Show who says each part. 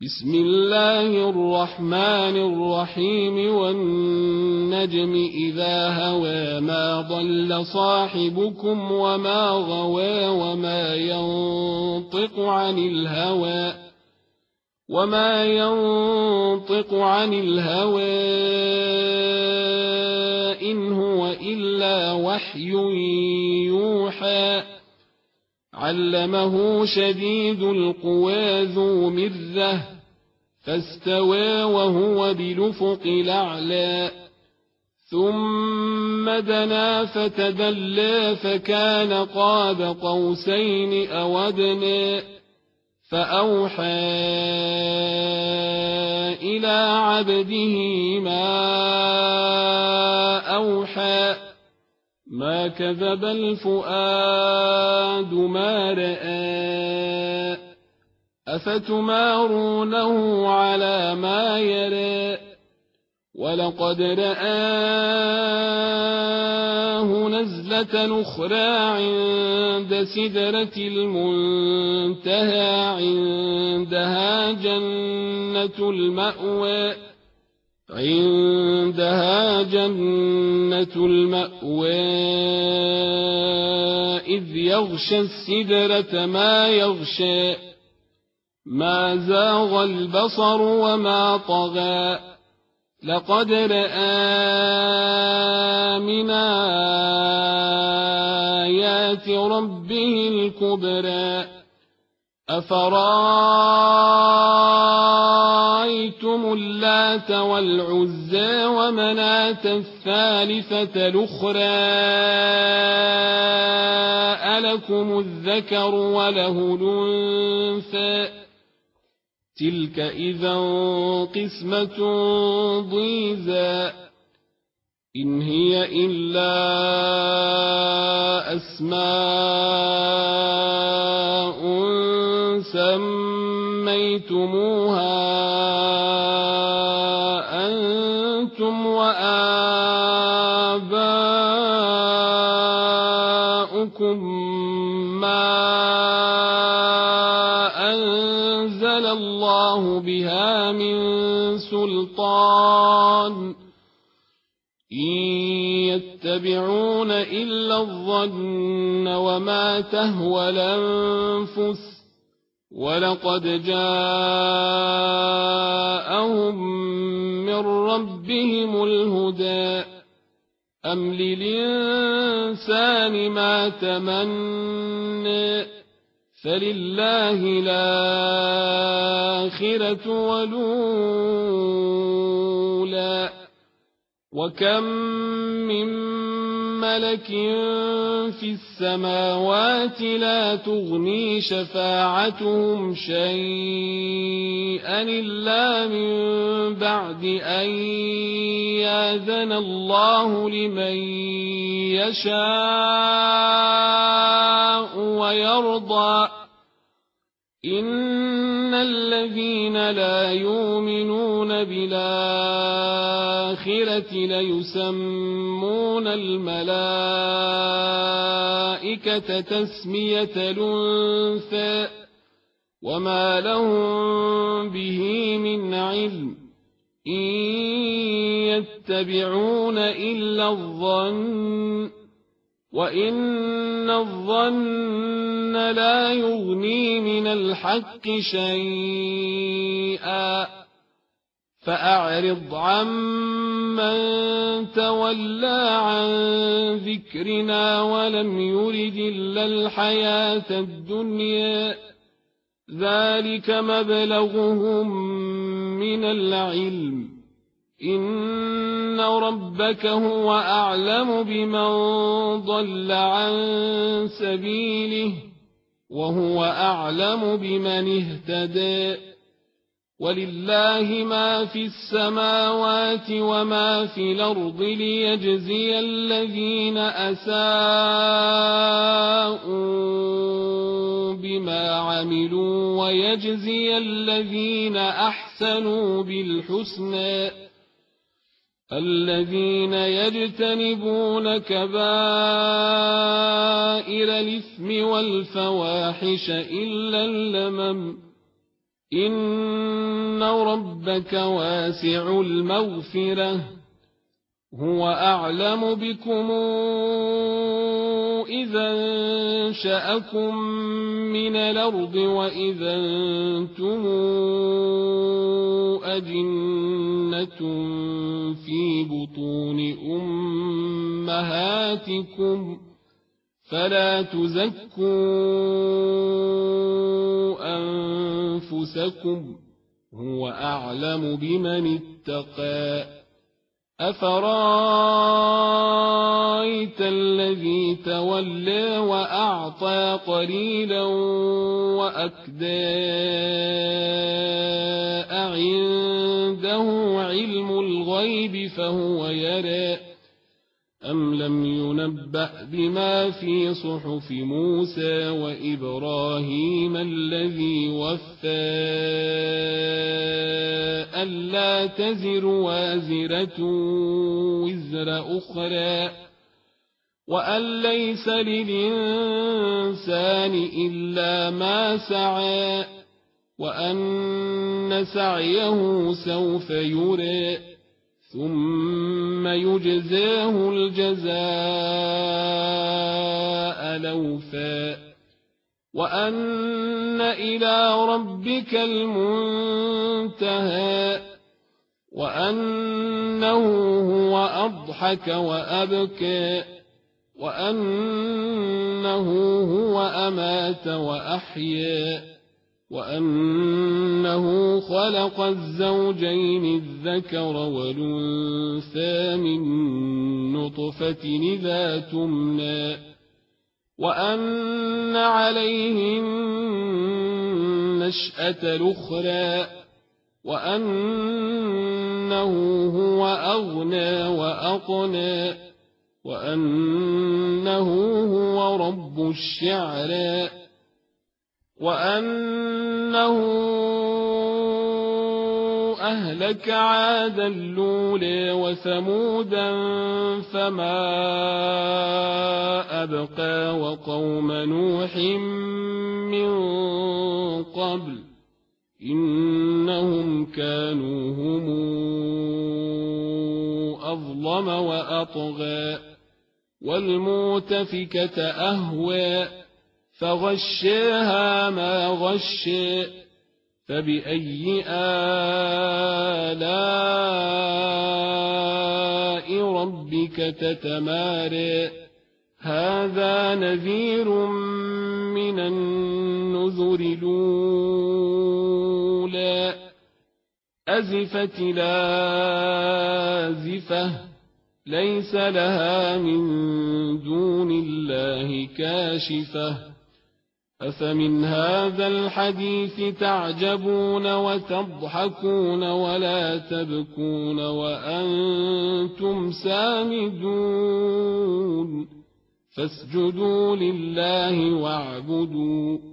Speaker 1: بسم الله الرحمن الرحيم والنجم إذا هوى ما ضل صاحبكم وما غوى وما ينطق عن الهوى إن هو إلا وحي يوحى علمه شديد القوى ذو مرة فاستوى وهو بالأفق الأعلى ثم دنا فتدلى فكان قاب قوسين أو أدنى فأوحى إلى عبده ما أوحى ما كذب الفؤاد ما رأى أفتمارونه على ما يرى ولقد رآه نزلة أخرى عند سدرة المنتهى عندها جنة المأوى إذ يغشى السدرة ما يغشى ما زاغ البصر وما طغى لقد رأى من آيات ربه الكبرى أفرأيتم اللات والعزى ومناة الثالثة الأخرى ألكم الذكر وله الأنثى تلك إذا قسمة ضيزى إن هي إلا أسماء سميتموها أنتم وآباؤكم ما أنزل الله بها من سلطان إن يتبعون إلا الظن وما تهوى الأنفس ولقد جاءهم من ربهم الهدى أم للإنسان ما تمنى فلله الآخرة والأولى وكم من ملك في السماوات لا تغني شفاعتهم شيئا إلا من بعد أن يأذن الله لمن يشاء ويرضى إن الذين لا يؤمنون بالآخرة ليسمون الملائكة تسمية الأنثى وما لهم به من علم إن يتبعون إلا الظن وإن الظن لا يغني من الحق شيئا فأعرض عمن تولى عن ذكرنا ولم يرد إلا الحياة الدنيا ذلك مبلغهم من العلم إن ربك هو أعلم بمن ضل عن سبيله وهو أعلم بمن اهتدى ولله ما في السماوات وما في الأرض ليجزي الذين أساءوا بما عملوا ويجزي الذين أحسنوا بالحسنى الذين يجتنبون كبائر الإثم والفواحش إلا اللمم إن ربك واسع المغفرة هو أعلم بكم إذا انشأكم من الأرض وإذا أنتم أجنة في بطون أمهاتكم فلا تزكوا أنفسكم هو أعلم بمن اتقى أفرأيت الذي تولى وأعطى قليلا وأكدى أعنده علم الغيب فهو يرى أم لم ينبأ بما في صحف موسى وإبراهيم الذي وفى ألا تزر وازرة وزر أخرى وأن ليس للإنسان إلا ما سعى وأن سعيه سوف يرى ثم يجزاه الجزاء الأوفى وأن إلى ربك المنتهى وأنه هو أضحك وأبكى وأنه هو أمات وأحيا وأنه خلق الزوجين الذكر والأنثى من نطفة إذا تمنى وأن عليه النشأة الأخرى وأنه هو أغنى وأقنى وأنه هو رب الشعرى وأنه أهلك عادا الأولى وثمودا فما أبقى وقوم نوح من قبل إنهم كانوا هم أظلم وأطغى والمؤتفكة أهوى فغشاها ما غشى فبأي آلاء ربك تتمارى هذا نذير من النذر الأولى أزفت لازفة ليس لها من دون الله كاشفة أفمن هذا الحديث تعجبون وتضحكون ولا تبكون وأنتم سامدون فاسجدوا لله واعبدوا